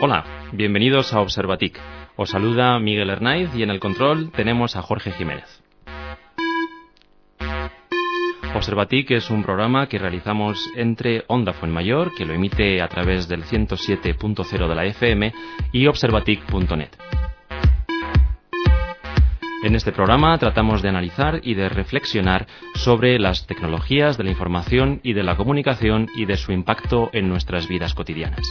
Hola, bienvenidos a Observatic. Os saluda Miguel Hernáiz y en el control tenemos a Jorge Jiménez. Observatic es un programa que realizamos entre Onda Fuenmayor, que lo emite a través del 107.0 de la FM, y observatic.net. En este programa tratamos de analizar y de reflexionar sobre las tecnologías de la información y de la comunicación y de su impacto en nuestras vidas cotidianas.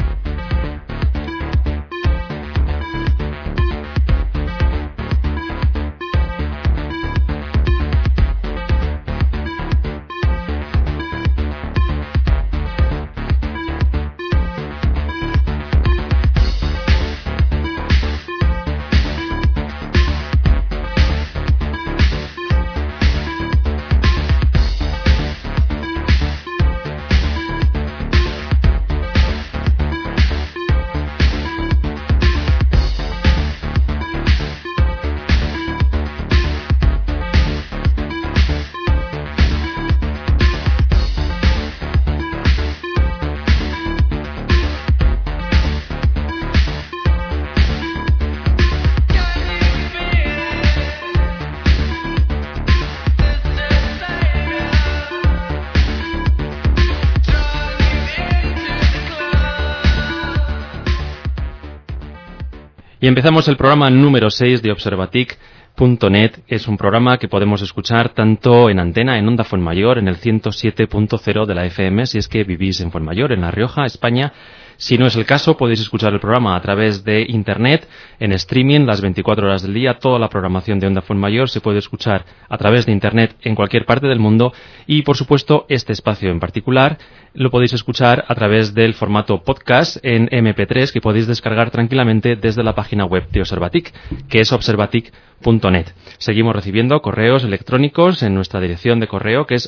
Y empezamos el programa número 6 de Observatic.net. Es un programa que podemos escuchar tanto en antena, en Onda Fuenmayor, en el 107.0 de la FM, si es que vivís en Fuenmayor, en La Rioja, España. Si no es el caso, podéis escuchar el programa a través de Internet, en streaming, las 24 horas del día. Toda la programación de Onda Fuenmayor se puede escuchar a través de Internet en cualquier parte del mundo. Y, por supuesto, este espacio en particular lo podéis escuchar a través del formato podcast en MP3, que podéis descargar tranquilamente desde la página web de Observatic, que es observatic.net. Seguimos recibiendo correos electrónicos en nuestra dirección de correo, que es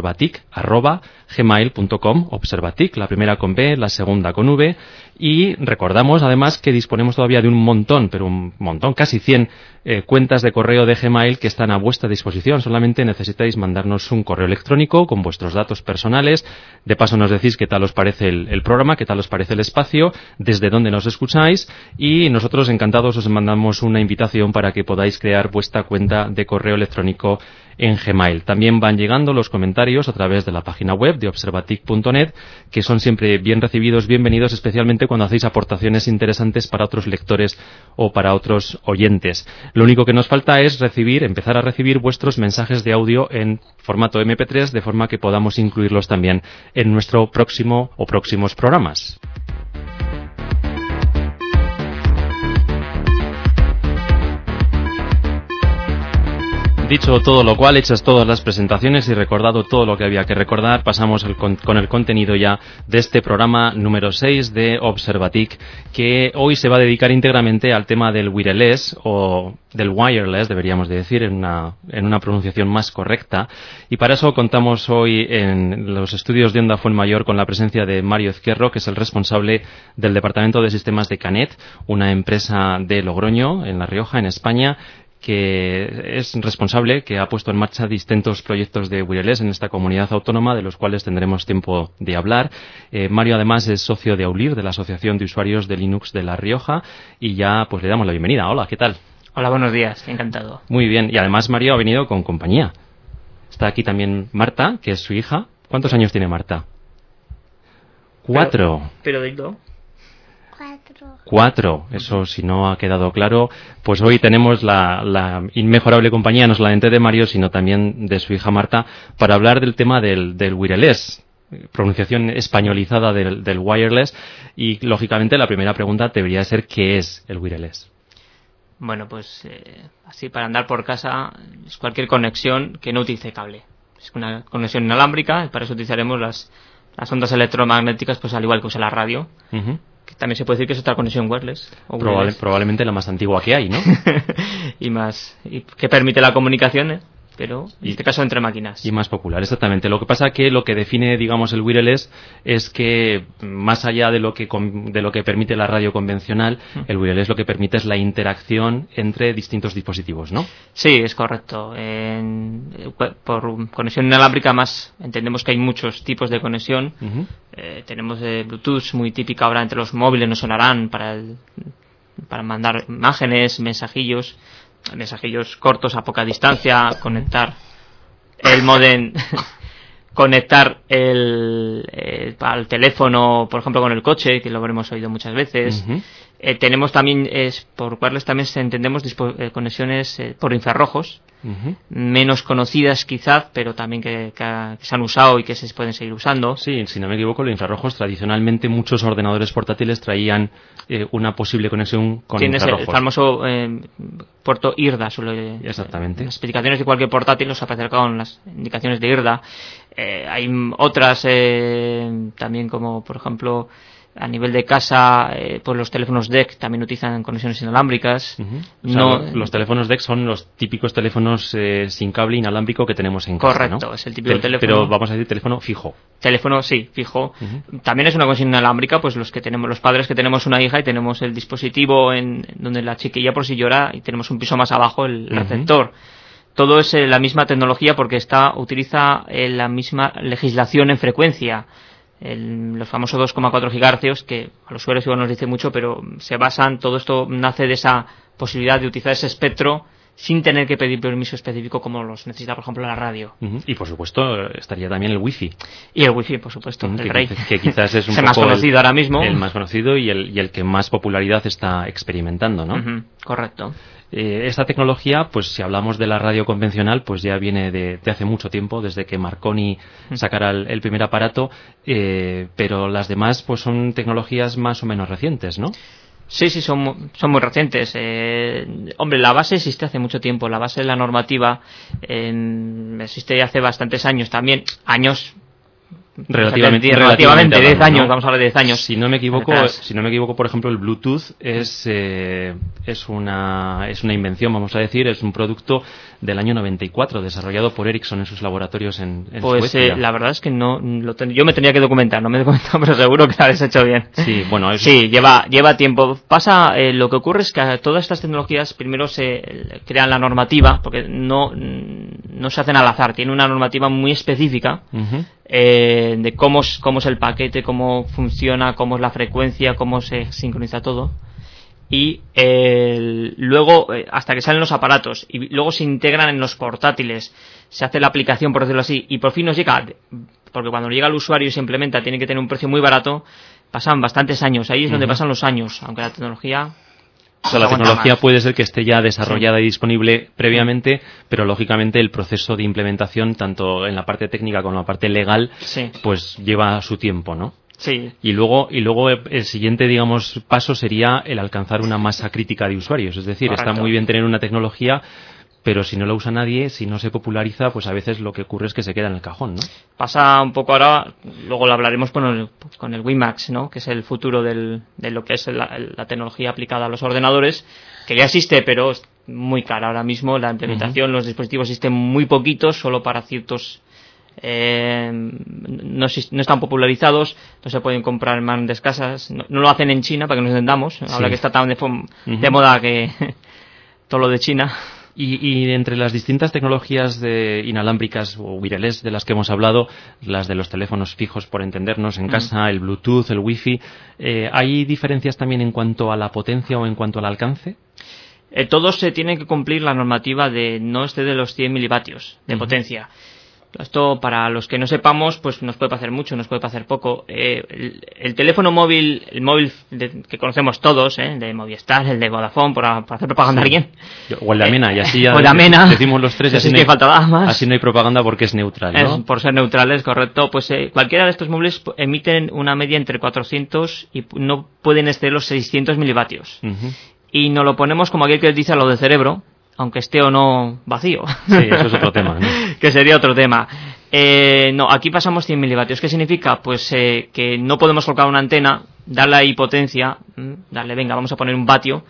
observatic@gmail.com. Observatic, la primera con B, la segunda con V. Y recordamos además que disponemos todavía de un montón, casi 100 cuentas de correo de Gmail que están a vuestra disposición. Solamente necesitáis mandarnos un correo electrónico con vuestros datos personales. De paso nos decís qué tal os parece el programa, qué tal os parece el espacio, desde dónde nos escucháis, y nosotros encantados os mandamos una invitación para que podáis crear vuestra cuenta de correo electrónico en Gmail. También van llegando los comentarios a través de la página web de observatic.net, que son siempre bien recibidos, bienvenidos, especialmente cuando hacéis aportaciones interesantes para otros lectores o para otros oyentes. Lo único que nos falta es empezar a recibir vuestros mensajes de audio en formato MP3, de forma que podamos incluirlos también en nuestro próximo o próximos programas. Dicho todo lo cual, hechas todas las presentaciones y recordado todo lo que había que recordar, pasamos con el contenido ya de este programa número 6 de Observatic, que hoy se va a dedicar íntegramente al tema del wireless, o del wireless, deberíamos de decir, en una pronunciación más correcta. Y para eso contamos hoy en los estudios de Onda Fuenmayor con la presencia de Mario Ezquerro, que es el responsable del Departamento de Sistemas de Canet, una empresa de Logroño, en La Rioja, en España, que es responsable, que ha puesto en marcha distintos proyectos de wireless en esta comunidad autónoma, de los cuales tendremos tiempo de hablar. Mario además es socio de AULIR, de la Asociación de Usuarios de Linux de La Rioja, y ya pues le damos la bienvenida. Hola, ¿qué tal? Hola, buenos días, encantado. Muy bien, y además Mario ha venido con compañía. Está aquí también Marta, que es su hija. ¿Cuántos años tiene Marta? 4. Pero dilo. 4, eso si no ha quedado claro, pues hoy tenemos la inmejorable compañía, no solamente de Mario, sino también de su hija Marta, para hablar del tema del wireless, pronunciación españolizada del wireless, y lógicamente la primera pregunta debería ser ¿qué es el wireless? Bueno, pues así para andar por casa es cualquier conexión que no utilice cable. Es una conexión inalámbrica, y para eso utilizaremos las ondas electromagnéticas, pues al igual que usa la radio. Uh-huh. Que también se puede decir que es otra conexión wireless. Probablemente la más antigua que hay, ¿no? y que permite la comunicación, pero en este caso entre máquinas. Y más popular, exactamente. Lo que pasa que lo que define, digamos, el wireless es que más allá de lo que permite la radio convencional, el wireless lo que permite es la interacción entre distintos dispositivos, ¿no? Sí, es correcto. Por conexión inalámbrica más entendemos que hay muchos tipos de conexión. Tenemos Bluetooth, muy típica ahora entre los móviles, nos sonarán para mandar imágenes, mensajillos cortos a poca distancia, conectar el módem, conectar al teléfono, por ejemplo, con el coche, que lo habremos oído muchas veces. Tenemos también, por wireless también entendemos conexiones por infrarrojos, menos conocidas quizás, pero también que se han usado y que se pueden seguir usando. Sí, si no me equivoco, los infrarrojos, tradicionalmente muchos ordenadores portátiles traían una posible conexión con infrarrojos. Tienes el famoso puerto IRDA. Exactamente. Las especificaciones de cualquier portátil nos aparecen con las indicaciones de IRDA. Hay otras también, como por ejemplo a nivel de casa, pues los teléfonos DEC también utilizan conexiones inalámbricas. Los teléfonos DEC son los típicos teléfonos sin cable inalámbrico que tenemos en casa, correcto, ¿no? Es el típico teléfono. Pero vamos a decir teléfono fijo. Teléfono, sí, fijo. También es una conexión inalámbrica, pues los padres que tenemos una hija y tenemos el dispositivo donde la chiquilla por si llora y tenemos un piso más abajo el receptor. Todo es la misma tecnología porque utiliza la misma legislación en frecuencia. Los famosos 2,4 GHz, que a los usuarios igual nos dice mucho, pero todo esto nace de esa posibilidad de utilizar ese espectro sin tener que pedir permiso específico como los necesita, por ejemplo, la radio. Y, por supuesto, estaría también el Wi-Fi. Y el Wi-Fi, por supuesto, el rey. Que quizás es un poco más conocido ahora mismo. El más conocido y el que más popularidad está experimentando, ¿no? Correcto. Esta tecnología, pues si hablamos de la radio convencional, pues ya viene de hace mucho tiempo, desde que Marconi sacara el primer aparato, pero las demás pues son tecnologías más o menos recientes, ¿no? Sí, son muy recientes. Hombre, la base existe hace mucho tiempo. La base de la normativa existe hace bastantes años también. Relativamente 10 años, ¿no? Vamos a hablar de 10 años. Si no me equivoco, por ejemplo, el Bluetooth es una invención, vamos a decir, es un producto del año 94 desarrollado por Ericsson en sus laboratorios en Suecia. La verdad es que yo me tenía que documentar, no me he documentado, pero seguro que lo habéis hecho bien. Sí, bueno, sí, lleva tiempo. Lo que ocurre es que todas estas tecnologías primero se crean la normativa, porque no se hacen al azar, tiene una normativa muy específica. De cómo es el paquete, cómo funciona, cómo es la frecuencia, cómo se sincroniza todo. Y luego, hasta que salen los aparatos y luego se integran en los portátiles, se hace la aplicación, por decirlo así, y por fin nos llega, porque cuando llega al usuario y se implementa tiene que tener un precio muy barato, pasan bastantes años, ahí es donde pasan los años, aunque la tecnología... la tecnología puede ser que esté ya desarrollada y disponible previamente, pero lógicamente el proceso de implementación, tanto en la parte técnica como en la parte legal, pues lleva su tiempo, ¿no? Sí. Y luego el siguiente, digamos, paso sería el alcanzar una masa crítica de usuarios. Es decir, correcto. Está muy bien tener una tecnología, pero si no la usa nadie, si no se populariza, pues a veces lo que ocurre es que se queda en el cajón, ¿no? Pasa un poco ahora, luego lo hablaremos con el WiMAX, ¿no? Que es el futuro de lo que es la tecnología aplicada a los ordenadores, que ya existe, pero es muy cara ahora mismo. La implementación, los dispositivos existen muy poquitos, solo para ciertos... no están popularizados, no se pueden comprar en grandes casas, no lo hacen en China, para que nos entendamos, ahora que está tan de moda que todo lo de China. Y entre las distintas tecnologías inalámbricas o wireless de las que hemos hablado, las de los teléfonos fijos, por entendernos, en casa, el Bluetooth, el Wi-Fi, ¿hay diferencias también en cuanto a la potencia o en cuanto al alcance? Todos se tienen que cumplir la normativa de no exceder los 100 milivatios de potencia. Esto, para los que no sepamos, pues nos puede parecer mucho, nos puede parecer poco. El teléfono móvil, que conocemos todos, el de Movistar, el de Vodafone, por hacer propaganda a alguien. O el de Amena, y así ya decimos los tres, y así no hay propaganda porque es neutral, ¿no? Por ser neutrales, correcto. Pues cualquiera de estos móviles emiten una media entre 400 y no pueden exceder los 600 milivatios. Y nos lo ponemos como aquel que dice a lo del cerebro, aunque esté o no vacío. Sí, eso es otro tema, ¿no? Que sería otro tema. Aquí pasamos 100 milivatios. ¿Qué significa? Pues que no podemos colocar una antena, darle ahí potencia, venga, vamos a poner un vatio,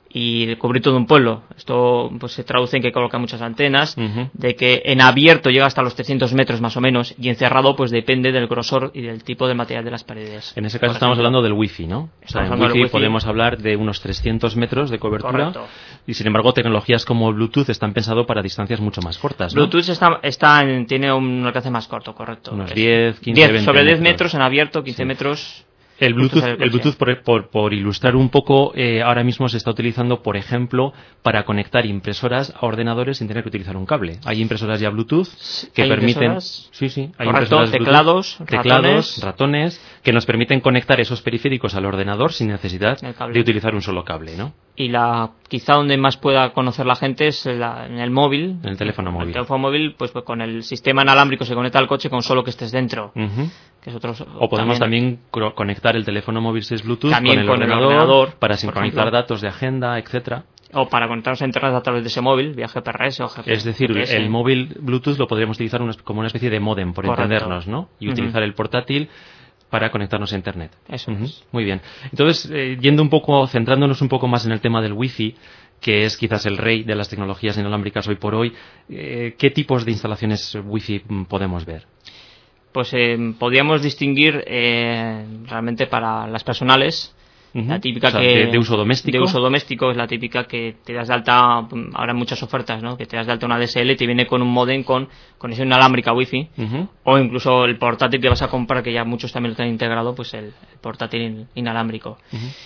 y cubrir todo un pueblo. Esto pues se traduce en que coloca muchas antenas, de que en abierto llega hasta los 300 metros más o menos, y en cerrado pues depende del grosor y del tipo de material de las paredes. En ese caso estamos hablando del wifi, ¿no? O sea, en wifi podemos hablar de unos 300 metros de cobertura. Correcto. Y sin embargo tecnologías como Bluetooth están pensadas para distancias mucho más cortas, ¿no? Bluetooth tiene un alcance más corto, correcto. Unos 10, 15, 20 sobre 10 metros. metros en abierto, 15 metros. El Bluetooth por ilustrar un poco, ahora mismo se está utilizando, por ejemplo, para conectar impresoras a ordenadores sin tener que utilizar un cable. Hay impresoras ya Bluetooth que permiten... Hay impresoras teclados, ratones, que nos permiten conectar esos periféricos al ordenador sin necesidad de utilizar un solo cable, ¿no? Y quizá donde más pueda conocer la gente es en el móvil. En el teléfono móvil. El teléfono móvil, pues con el sistema inalámbrico se conecta al coche con solo que estés dentro. Que es o podemos también conectar el teléfono móvil si es Bluetooth también con el ordenador para sincronizar ejemplo, datos de agenda, etcétera. O para conectarnos a internet a través de ese móvil, vía GPRS o GPS. Es decir, el móvil Bluetooth lo podríamos utilizar como una especie de módem, por entendernos, ¿no? Y utilizar el portátil para conectarnos a internet. Eso es. Muy bien. Entonces, centrándonos un poco más en el tema del wifi, que es quizás el rey de las tecnologías inalámbricas hoy por hoy, ¿qué tipos de instalaciones wifi podemos ver? Pues podríamos distinguir realmente para las personales, la típica de uso doméstico. De uso doméstico es la típica que te das de alta, ahora muchas ofertas, ¿no? Que te das de alta una DSL y te viene con un modem con conexión inalámbrica wifi, o incluso el portátil que vas a comprar, que ya muchos también lo tienen integrado, pues el portátil inalámbrico.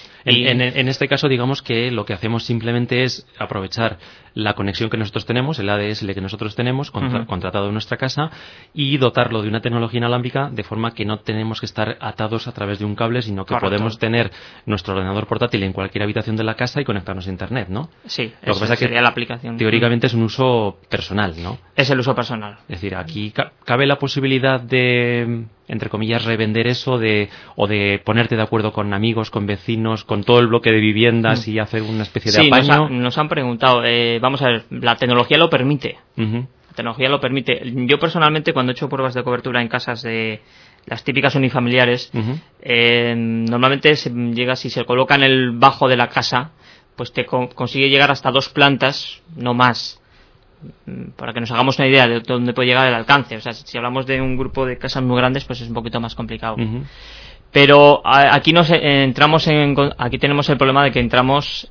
En este caso, digamos que lo que hacemos simplemente es aprovechar la conexión que nosotros tenemos, el ADSL que nosotros tenemos, contratado en nuestra casa, y dotarlo de una tecnología inalámbrica de forma que no tenemos que estar atados a través de un cable, sino que podemos tener nuestro ordenador portátil en cualquier habitación de la casa y conectarnos a internet, ¿no? Sí, lo que pasa sería que la aplicación. Teóricamente es un uso personal, ¿no? Es el uso personal. Es decir, aquí cabe la posibilidad de, entre comillas, revender eso o de ponerte de acuerdo con amigos, con vecinos, con todo el bloque de viviendas y hacer una especie de apaño. Nos han preguntado, vamos a ver, la tecnología lo permite. La tecnología lo permite. Yo personalmente, cuando he hecho pruebas de cobertura en casas de las típicas unifamiliares, normalmente si se coloca en el bajo de la casa, pues te consigue llegar hasta 2 plantas, no más. Para que nos hagamos una idea de dónde puede llegar el alcance. O sea, si hablamos de un grupo de casas muy grandes, pues es un poquito más complicado. Pero aquí aquí tenemos el problema de que entramos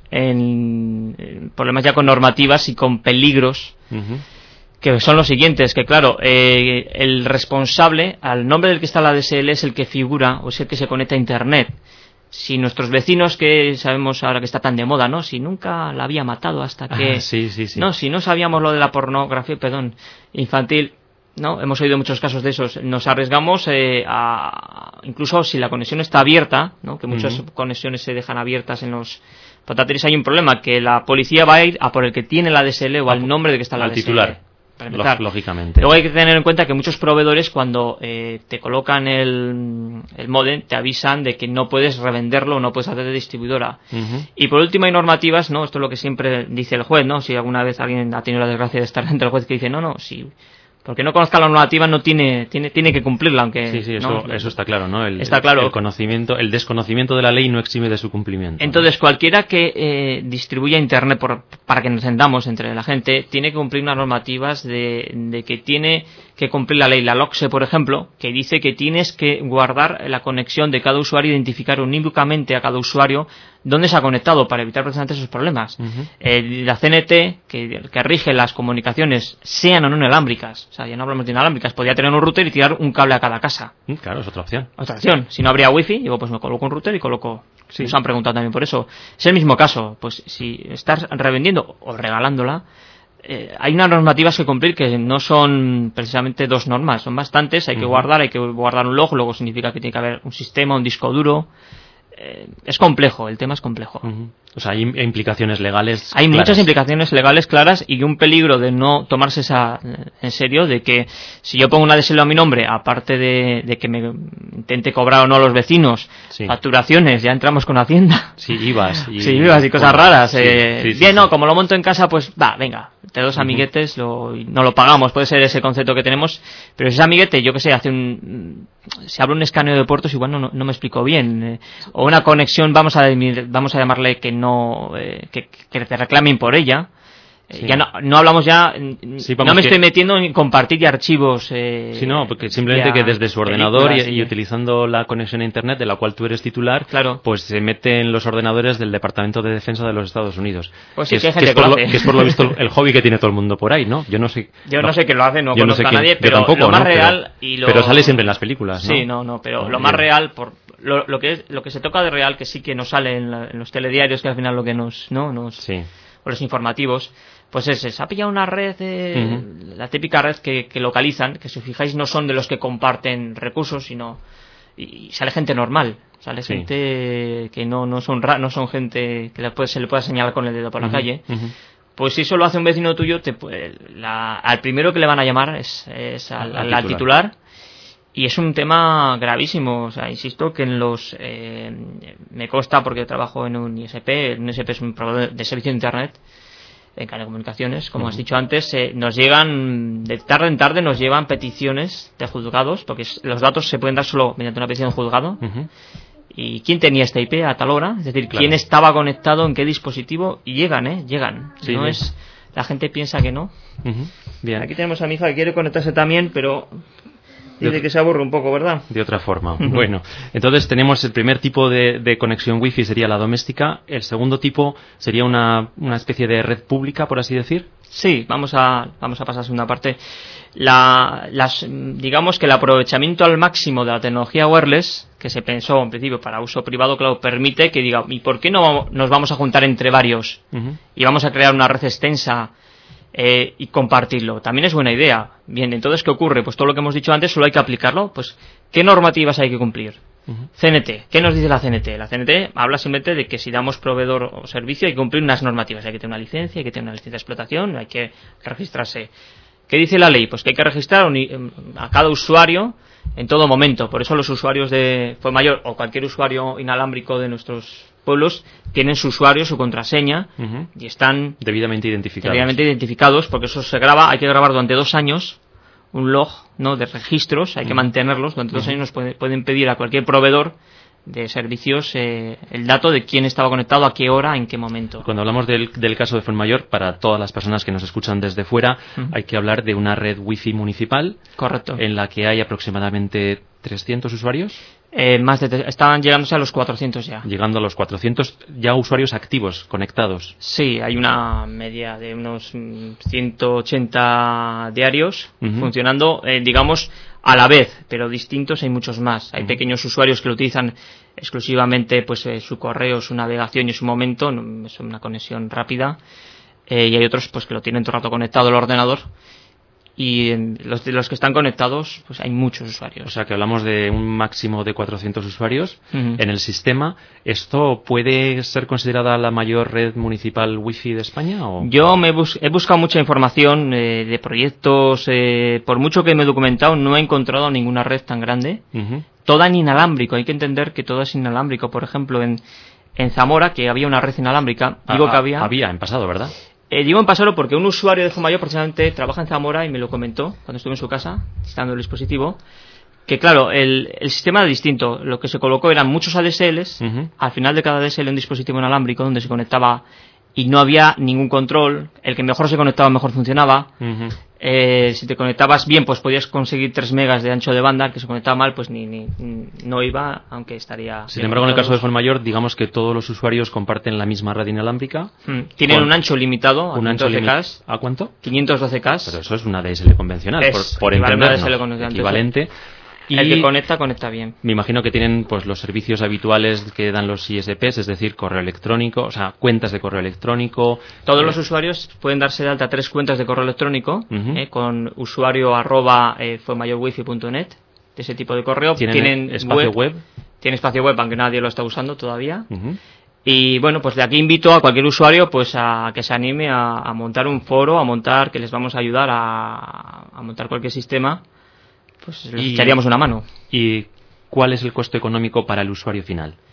en problemas ya con normativas y con peligros, que son los siguientes, que claro, el responsable, al nombre del que está la DSL, es el que figura o es el que se conecta a internet. Si nuestros vecinos, que sabemos ahora que está tan de moda, ¿no? Si nunca la había matado hasta que... No, si no sabíamos lo de la pornografía, infantil, ¿no? Hemos oído muchos casos de esos. Nos arriesgamos incluso si la conexión está abierta, ¿no? Que muchas conexiones se dejan abiertas en los portátiles. Hay un problema, que la policía va a ir a por el que tiene la DSL o al nombre de que está la DSL. Al titular. Lógicamente. Luego hay que tener en cuenta que muchos proveedores, cuando te colocan el módem, te avisan de que no puedes revenderlo, no puedes hacer de distribuidora. Y por último hay normativas, ¿no? Esto es lo que siempre dice el juez, ¿no? Si alguna vez alguien ha tenido la desgracia de estar ante el juez, que dice, sí, porque no conozca la normativa no tiene que cumplirla, aunque eso está claro, ¿no? Está claro. El desconocimiento de la ley no exime de su cumplimiento. Entonces, cualquiera que distribuya internet para que nos entendamos entre la gente, tiene que cumplir unas normativas de que tiene que cumplir la ley, la LOCSE, por ejemplo, que dice que tienes que guardar la conexión de cada usuario, identificar unívocamente a cada usuario dónde se ha conectado para evitar precisamente esos problemas. La CNT, que rige las comunicaciones, sean o no inalámbricas, o sea, ya no hablamos de inalámbricas, podría tener un router y tirar un cable a cada casa. Claro, es otra opción. Si no habría wifi, digo, pues me coloco un router y coloco... Sí. Nos han preguntado también por eso. Es el mismo caso, pues si estás revendiendo o regalándola, hay unas normativas que cumplir que no son precisamente 2 normas, son bastantes. Hay que guardar un log, luego significa que tiene que haber un sistema, un disco duro. Es complejo, el tema es complejo. O sea, hay implicaciones legales Hay claras. Muchas implicaciones legales claras y un peligro de no tomarse en serio, de que si yo pongo una DSL a mi nombre, aparte de que me intente cobrar o no a los vecinos, facturaciones, ya entramos con Hacienda. IVAs. IVAs y cosas raras. Como lo monto en casa, pues venga, entre dos amiguetes no lo pagamos, puede ser ese concepto que tenemos, pero si ese amiguete, yo que sé, se abre un escaneo de puertos, igual no me explico bien, o una conexión, vamos a llamarle que te reclamen por ella. Sí. Ya no hablamos ya, sí, no me estoy metiendo en compartir de archivos. Sí, no, porque simplemente que desde su ordenador y utilizando la conexión a Internet de la cual tú eres titular, claro, pues se mete en los ordenadores del Departamento de Defensa de los Estados Unidos. Pues sí, que es por lo visto el hobby que tiene todo el mundo por ahí, ¿no? Yo no sé que lo hace, no conozco a nadie, pero tampoco, lo más real pero sale siempre en las películas, ¿no? Sí, pero lo más real, lo que se toca de real, que sí que nos sale en los telediarios, que al final lo que o los informativos, pues se ha pillado una red, la típica red que localizan, que si os fijáis no son de los que comparten recursos, sino y sale gente normal, gente que no son gente que se le pueda señalar con el dedo por la calle. Pues si eso lo hace un vecino tuyo, al primero que le van a llamar es al titular. Y es un tema gravísimo, insisto que me consta porque trabajo en un ISP es un proveedor de servicio de Internet en telecomunicaciones, como has dicho antes, nos llegan, de tarde en tarde nos llevan peticiones de juzgados, porque los datos se pueden dar solo mediante una petición de juzgado, y quién tenía esta IP a tal hora, es decir, quién estaba conectado, en qué dispositivo, y llegan, sí, no es, la gente piensa que no. Bien. Aquí tenemos a mi hija que quiere conectarse también, pero dice que se aburre un poco, ¿verdad? De otra forma. Bueno, entonces tenemos el primer tipo de conexión wifi, sería la doméstica. El segundo tipo sería una especie de red pública, por así decir. Sí, vamos a pasar a la segunda parte. Digamos que el aprovechamiento al máximo de la tecnología wireless, que se pensó en principio para uso privado, claro, permite que diga, ¿y por qué no nos vamos a juntar entre varios? Y vamos a crear una red extensa y compartirlo. También es buena idea. Bien, entonces, ¿qué ocurre? Pues todo lo que hemos dicho antes solo hay que aplicarlo. Pues, ¿qué normativas hay que cumplir? CNT. ¿Qué nos dice la CNT? La CNT habla simplemente de que si damos proveedor o servicio hay que cumplir unas normativas. Hay que tener una licencia, hay que tener una licencia de explotación, hay que registrarse. ¿Qué dice la ley? Pues que hay que registrar a cada usuario en todo momento. Por eso los usuarios de Fuenmayor o cualquier usuario inalámbrico de nuestros pueblos tienen su usuario, su contraseña y están debidamente identificados, porque eso se graba, hay que grabar durante 2 años un log, ¿no?, de registros, hay que mantenerlos durante 2 años. Nos pueden pedir a cualquier proveedor de servicios el dato de quién estaba conectado, a qué hora, en qué momento. Cuando hablamos del caso de Fuenmayor, para todas las personas que nos escuchan desde fuera, hay que hablar de una red wifi municipal. Correcto. En la que hay aproximadamente 300 usuarios. Estaban llegándose a los 400 ya. Llegando a los 400 ya usuarios activos, conectados. Sí, hay una media de unos 180 diarios funcionando, digamos, a la vez, pero distintos hay muchos más. Hay pequeños usuarios que lo utilizan exclusivamente pues su correo, su navegación y su momento, es una conexión rápida, y hay otros pues que lo tienen todo el rato conectado al ordenador. Y los que están conectados, pues hay muchos usuarios. O sea que hablamos de un máximo de 400 usuarios en el sistema. ¿Esto puede ser considerada la mayor red municipal wifi de España? ¿O? Yo he buscado mucha información de proyectos. Por mucho que me he documentado, no he encontrado ninguna red tan grande. Toda en inalámbrico. Hay que entender que todo es inalámbrico. Por ejemplo, en Zamora, que había una red inalámbrica. Había en pasado, ¿verdad? Digo en pasado porque un usuario de Fuenmayor precisamente trabaja en Zamora y me lo comentó cuando estuve en su casa, instalando el dispositivo, que claro, el sistema era distinto. Lo que se colocó eran muchos ADSLs, al final de cada ADSL un dispositivo inalámbrico donde se conectaba y no había ningún control. El que mejor se conectaba mejor funcionaba. Si te conectabas bien, pues podías conseguir 3 megas de ancho de banda. El que se conectaba mal, pues no iba, aunque estaría... Sin embargo, en el caso de Fuenmayor, digamos que todos los usuarios comparten la misma red inalámbrica. Tienen un ancho limitado, a 512K. ¿A cuánto? 512K. Pero eso es una DSL convencional, por entendernos, equivalente. Y el que conecta bien. Me imagino que tienen pues los servicios habituales que dan los ISPs, es decir, correo electrónico, o sea, cuentas de correo electrónico. Todos los usuarios pueden darse de alta 3 cuentas de correo electrónico con usuario @fuenmayorwifi.net, de ese tipo de correo. ¿Tienen espacio web? Tienen espacio web, aunque nadie lo está usando todavía. Y bueno, pues de aquí invito a cualquier usuario pues a que se anime a montar un foro, que les vamos a ayudar a montar cualquier sistema. Pues les echaríamos una mano. ¿Y cuál es el costo económico para el usuario final?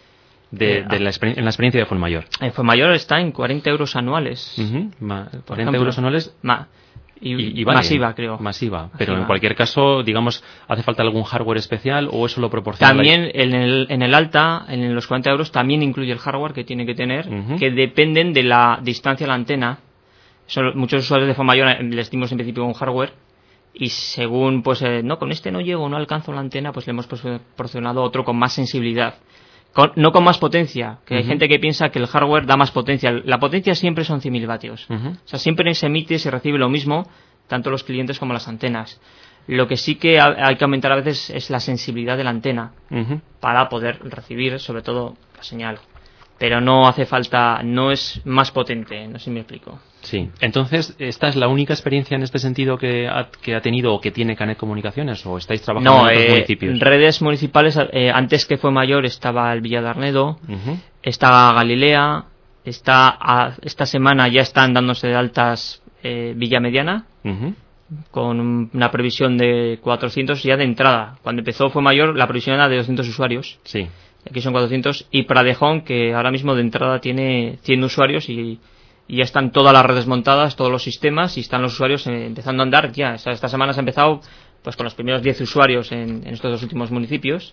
en la experiencia de Fuenmayor. En Fuenmayor está en 40 euros anuales. 40 euros anuales. Y vale, masiva, creo. Masiva. Pero en cualquier caso, digamos, ¿hace falta algún hardware especial o eso lo proporciona? También en el alta, en los 40 euros, también incluye el hardware que tiene que tener, que dependen de la distancia de la antena. Muchos usuarios de Fuenmayor les dimos en principio un hardware y según, pues, no, con este no llego, no alcanzo la antena, pues le hemos proporcionado otro con más sensibilidad. No con más potencia, que hay gente que piensa que el hardware da más potencia. La potencia siempre son 100.000 vatios. O sea, siempre se emite y se recibe lo mismo, tanto los clientes como las antenas. Lo que sí que hay que aumentar a veces es la sensibilidad de la antena para poder recibir, sobre todo, la señal. Pero no hace falta, no es más potente, no sé si me explico. Sí, entonces, ¿esta es la única experiencia en este sentido que ha tenido o que tiene Canet Comunicaciones o estáis trabajando en otros municipios? En redes municipales, antes que Fuenmayor estaba el Villa de Arnedo, está Galilea, esta semana ya están dándose de altas Villa Mediana, con una previsión de 400 ya de entrada. Cuando empezó Fuenmayor la previsión era de 200 usuarios. Sí. Aquí son 400, y Pradejón, que ahora mismo de entrada tiene 100 usuarios y ya están todas las redes montadas, todos los sistemas, y están los usuarios empezando a andar ya. Esta semana se ha empezado pues con los primeros 10 usuarios en estos dos últimos municipios,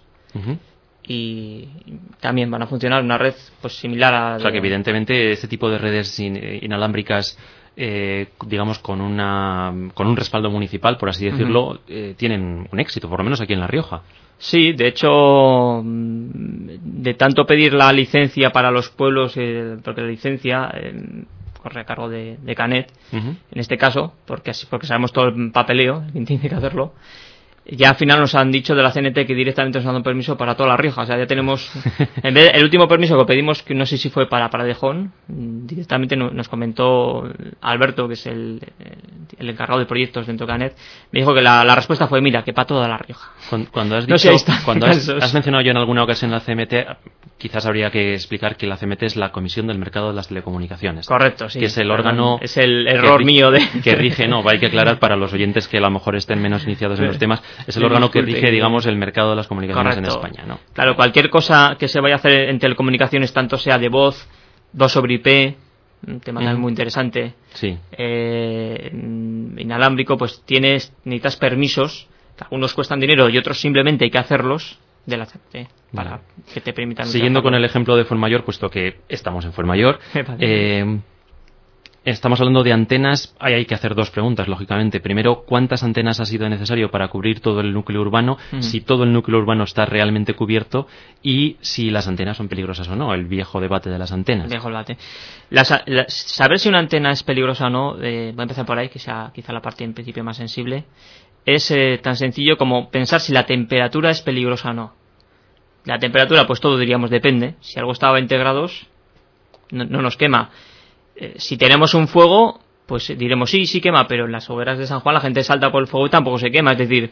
y también van a funcionar una red pues similar a... O sea que evidentemente este tipo de redes inalámbricas, digamos con un respaldo municipal, por así decirlo, tienen un éxito, por lo menos aquí en La Rioja. Sí, de hecho, de tanto pedir la licencia para los pueblos, porque la licencia corre a cargo de Canet, en este caso, porque sabemos todo el papeleo, quien tiene que hacerlo. Ya al final nos han dicho de la CNT que directamente nos han dado un permiso para toda La Rioja. O sea, ya tenemos... En vez el último permiso que pedimos, que no sé si fue para Pradejón, directamente nos comentó Alberto, que es el encargado de proyectos dentro de Canet, me dijo que la respuesta fue, mira, que para toda La Rioja. Cuando has dicho, cuando has mencionado yo en alguna ocasión la CMT, quizás habría que explicar que la CMT es la Comisión del Mercado de las Telecomunicaciones. Correcto, sí. Que es el órgano... Es el error mío de... Que rige, hay que aclarar para los oyentes que a lo mejor estén menos iniciados en los temas. Es el órgano que rige, digamos, el mercado de las comunicaciones. Correcto. En España, ¿no? Claro, cualquier cosa que se vaya a hacer en telecomunicaciones, tanto sea de voz sobre IP, un tema también muy interesante, inalámbrico, pues necesitas permisos, que algunos cuestan dinero y otros simplemente hay que hacerlos de la CNT para que te permitan... Siguiendo con el ejemplo de Fuenmayor, puesto que estamos en Fuenmayor, estamos hablando de antenas. Hay que hacer dos preguntas, lógicamente. Primero, ¿cuántas antenas ha sido necesario para cubrir todo el núcleo urbano? Si todo el núcleo urbano está realmente cubierto y si las antenas son peligrosas o no. El viejo debate de las antenas. El viejo debate. Saber si una antena es peligrosa o no, voy a empezar por ahí, que sea quizá la parte en principio más sensible. Es tan sencillo como pensar si la temperatura es peligrosa o no. La temperatura, pues todo diríamos depende. Si algo está a 20 grados, no nos quema. Si tenemos un fuego, pues diremos sí quema, pero en las hogueras de San Juan la gente salta por el fuego y tampoco se quema. Es decir,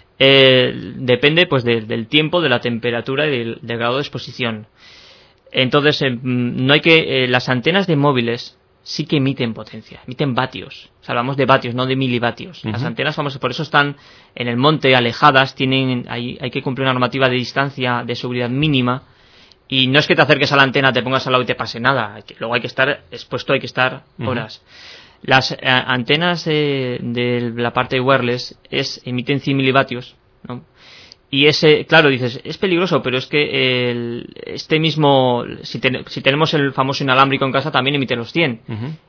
depende pues del tiempo, de la temperatura y del grado de exposición. Entonces, no hay que... las antenas de móviles sí que emiten potencia, emiten vatios. O sea, hablamos de vatios, no de milivatios. Las antenas famosas, por eso están en el monte, alejadas, hay que cumplir una normativa de distancia de seguridad mínima. Y no es que te acerques a la antena, te pongas al lado y te pase nada. Luego hay que estar expuesto, hay que estar horas. Las antenas de la parte de wireless emiten 100 milivatios, ¿no? Y claro, dices, es peligroso, pero es que este mismo, si tenemos el famoso inalámbrico en casa, también emite los 100.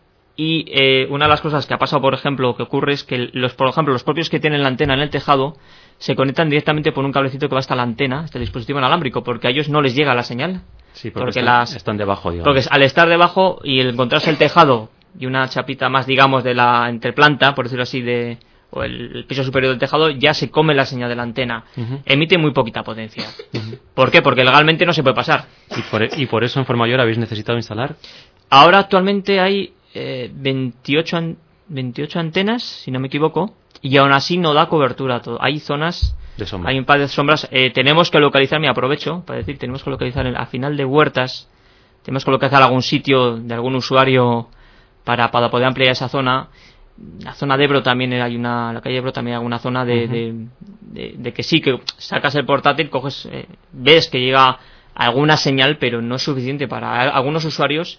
Y una de las cosas que ha pasado, por ejemplo, que ocurre es que por ejemplo, los propios que tienen la antena en el tejado se conectan directamente por un cablecito que va hasta la antena, este dispositivo inalámbrico, porque a ellos no les llega la señal. Sí, porque están debajo, digamos. Porque al estar debajo y el encontrarse el tejado y una chapita más, digamos, de la entreplanta, por decirlo así, o el piso superior del tejado, ya se come la señal de la antena. Emite muy poquita potencia. ¿Por qué? Porque legalmente no se puede pasar. ¿Y por eso en Fuenmayor habéis necesitado instalar? Ahora actualmente hay 28 antenas, si no me equivoco, y aún así no da cobertura a todo. Hay zonas, hay un par de sombras. Tenemos que localizar, me aprovecho para decir, tenemos que localizar a final de Huertas, tenemos que localizar algún sitio de algún usuario para poder ampliar esa zona. La zona de Ebro también la calle Ebro también hay alguna zona de que sí, que sacas el portátil, coges, ves que llega alguna señal, pero no es suficiente para algunos usuarios.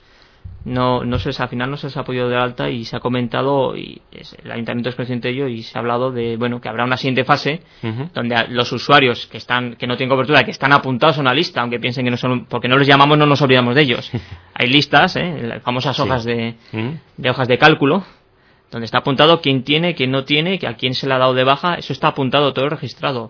Al final no se les ha podido dar alta y se ha comentado, y el ayuntamiento es consciente de ello, y se ha hablado de que habrá una siguiente fase donde los usuarios que no tienen cobertura, que están apuntados a una lista, aunque piensen que no son, porque no los llamamos, no nos olvidamos de ellos. Hay listas, las famosas hojas de hojas de cálculo, donde está apuntado quién tiene, quién no tiene, a quién se le ha dado de baja. Eso está apuntado, todo registrado.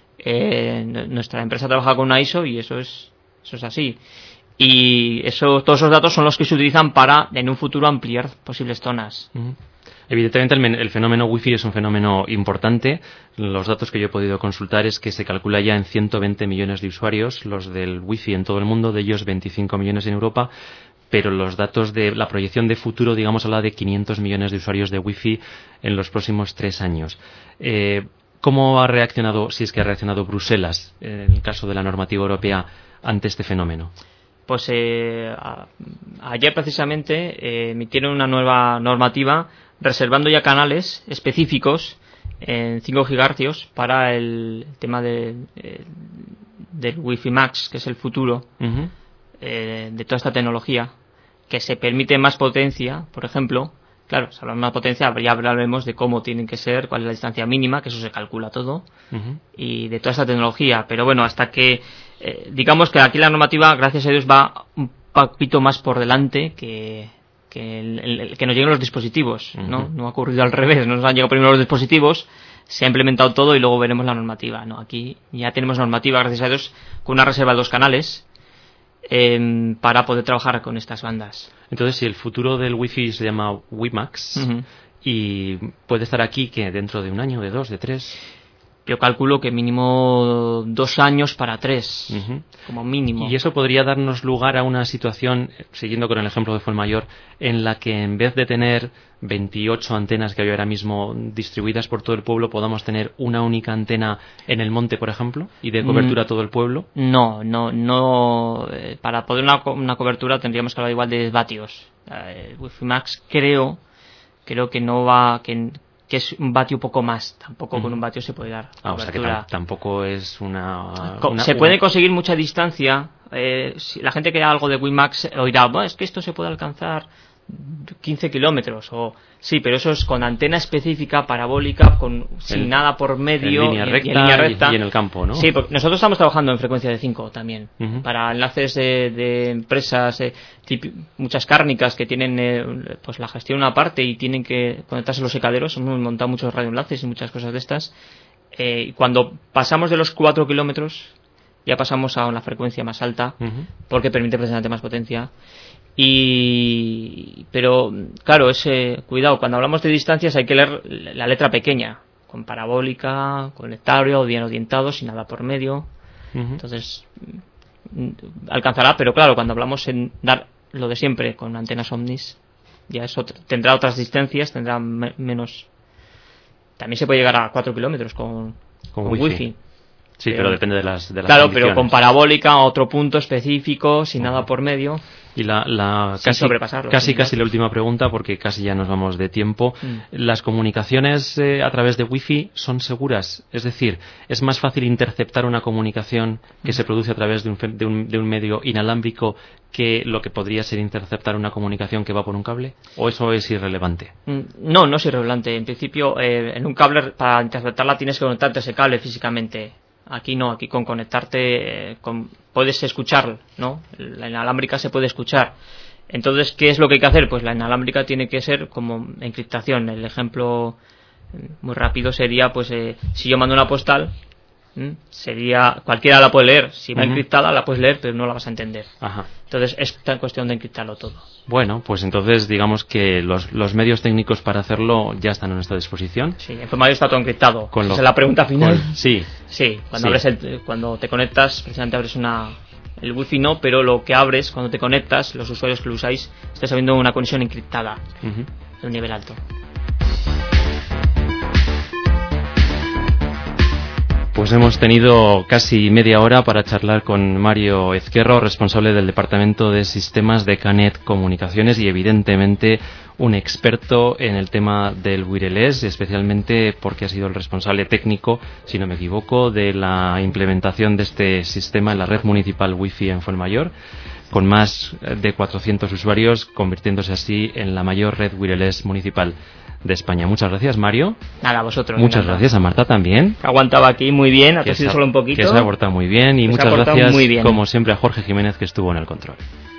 Nuestra empresa trabaja con una ISO y eso es así. Y todos esos datos son los que se utilizan para, en un futuro, ampliar posibles zonas. Evidentemente el fenómeno Wi-Fi es un fenómeno importante. Los datos que yo he podido consultar es que se calcula ya en 120 millones de usuarios los del Wi-Fi en todo el mundo, de ellos 25 millones en Europa, pero los datos de la proyección de futuro, digamos, habla de 500 millones de usuarios de Wi-Fi en los próximos 3 años. ¿Cómo ha reaccionado, si es que ha reaccionado Bruselas, en el caso de la normativa europea, ante este fenómeno? Pues ayer precisamente emitieron una nueva normativa reservando ya canales específicos en 5 GHz para el tema del Wi-Fi Max, que es el futuro de toda esta tecnología, que se permite más potencia, por ejemplo. Claro, si hablamos de más potencia, ya hablaremos de cómo tienen que ser, cuál es la distancia mínima, que eso se calcula todo, y de toda esta tecnología. Pero bueno, hasta que digamos que aquí la normativa, gracias a Dios, va un poquito más por delante que nos lleguen los dispositivos, ¿no? No ha ocurrido al revés, no nos han llegado primero los dispositivos, se ha implementado todo y luego veremos la normativa, ¿no? Aquí ya tenemos normativa, gracias a Dios, con una reserva de 2 canales para poder trabajar con estas bandas. Entonces, si el futuro del Wi-Fi se llama WiMAX y puede estar aquí, que dentro de 1 año, de 2, de 3... Yo calculo que mínimo 2 años para 3, como mínimo. Y eso podría darnos lugar a una situación, siguiendo con el ejemplo de Fuenmayor, en la que en vez de tener 28 antenas que hay ahora mismo distribuidas por todo el pueblo, podamos tener una única antena en el monte, por ejemplo, y de cobertura a todo el pueblo. No. Para poder una cobertura tendríamos que hablar igual de vatios. El Wi-Fi Max creo que no va... que es un vatio poco más, tampoco con un vatio se puede dar cobertura. O sea que tampoco es se puede conseguir mucha distancia. Si la gente que haga algo de WiMAX oirá, es que esto se puede alcanzar 15 kilómetros, sí, pero eso es con antena específica, parabólica, sin nada por medio, en línea recta y en el campo, ¿no? Sí, porque nosotros estamos trabajando en frecuencia de 5 también, para enlaces de empresas, muchas cárnicas que tienen pues la gestión una parte y tienen que conectarse los secaderos. Hemos montado muchos radioenlaces y muchas cosas de estas. Cuando pasamos de los 4 kilómetros ya pasamos a una frecuencia más alta, porque permite precisamente más potencia. Pero claro, cuidado, cuando hablamos de distancias hay que leer la letra pequeña, con parabólica, conectable o bien orientado, sin nada por medio. Entonces alcanzará, pero claro, cuando hablamos en dar lo de siempre con antenas Omnis, ya eso tendrá otras distancias, tendrá menos. También se puede llegar a 4 kilómetros con wifi. Sí, pero depende de las claro, condiciones. Pero con parabólica a otro punto específico, sin nada por medio. Y sobrepasarlo. Casi la última pregunta, porque casi ya nos vamos de tiempo. ¿Las comunicaciones a través de Wi-Fi son seguras? Es decir, ¿es más fácil interceptar una comunicación que se produce a través de un medio inalámbrico que lo que podría ser interceptar una comunicación que va por un cable? ¿O eso es irrelevante? No es irrelevante. En principio, en un cable, para interceptarla tienes que conectarte a ese cable físicamente. Aquí no, aquí con conectarte puedes escuchar, ¿no? La inalámbrica se puede escuchar. Entonces, ¿qué es lo que hay que hacer? Pues la inalámbrica tiene que ser como encriptación. El ejemplo muy rápido sería, pues, si yo mando una postal, sería, cualquiera la puede leer. Si va encriptada la puedes leer, pero no la vas a entender. Entonces, es cuestión de encriptarlo todo. Bueno, pues entonces digamos que los medios técnicos para hacerlo ya están a nuestra disposición. Sí, en Fuenmayor está todo encriptado. Esa es la pregunta final. Sí, cuando te conectas, precisamente abres el wifi no, pero lo que abres cuando te conectas, los usuarios que lo usáis, estáis habiendo una conexión encriptada de un nivel alto. Pues hemos tenido casi media hora para charlar con Mario Ezquerro, responsable del Departamento de Sistemas de Canet Comunicaciones y evidentemente un experto en el tema del wireless, especialmente porque ha sido el responsable técnico, si no me equivoco, de la implementación de este sistema en la red municipal Wi-Fi en Fuenmayor, con más de 400 usuarios, convirtiéndose así en la mayor red wireless municipal de España. Muchas gracias, Mario. Nada, a vosotros. Muchas gracias a Marta también. Aguantaba aquí muy bien, ha tosido solo un poquito. Que se ha portado muy bien. Y muchas gracias, como siempre, a Jorge Jiménez, que estuvo en el control.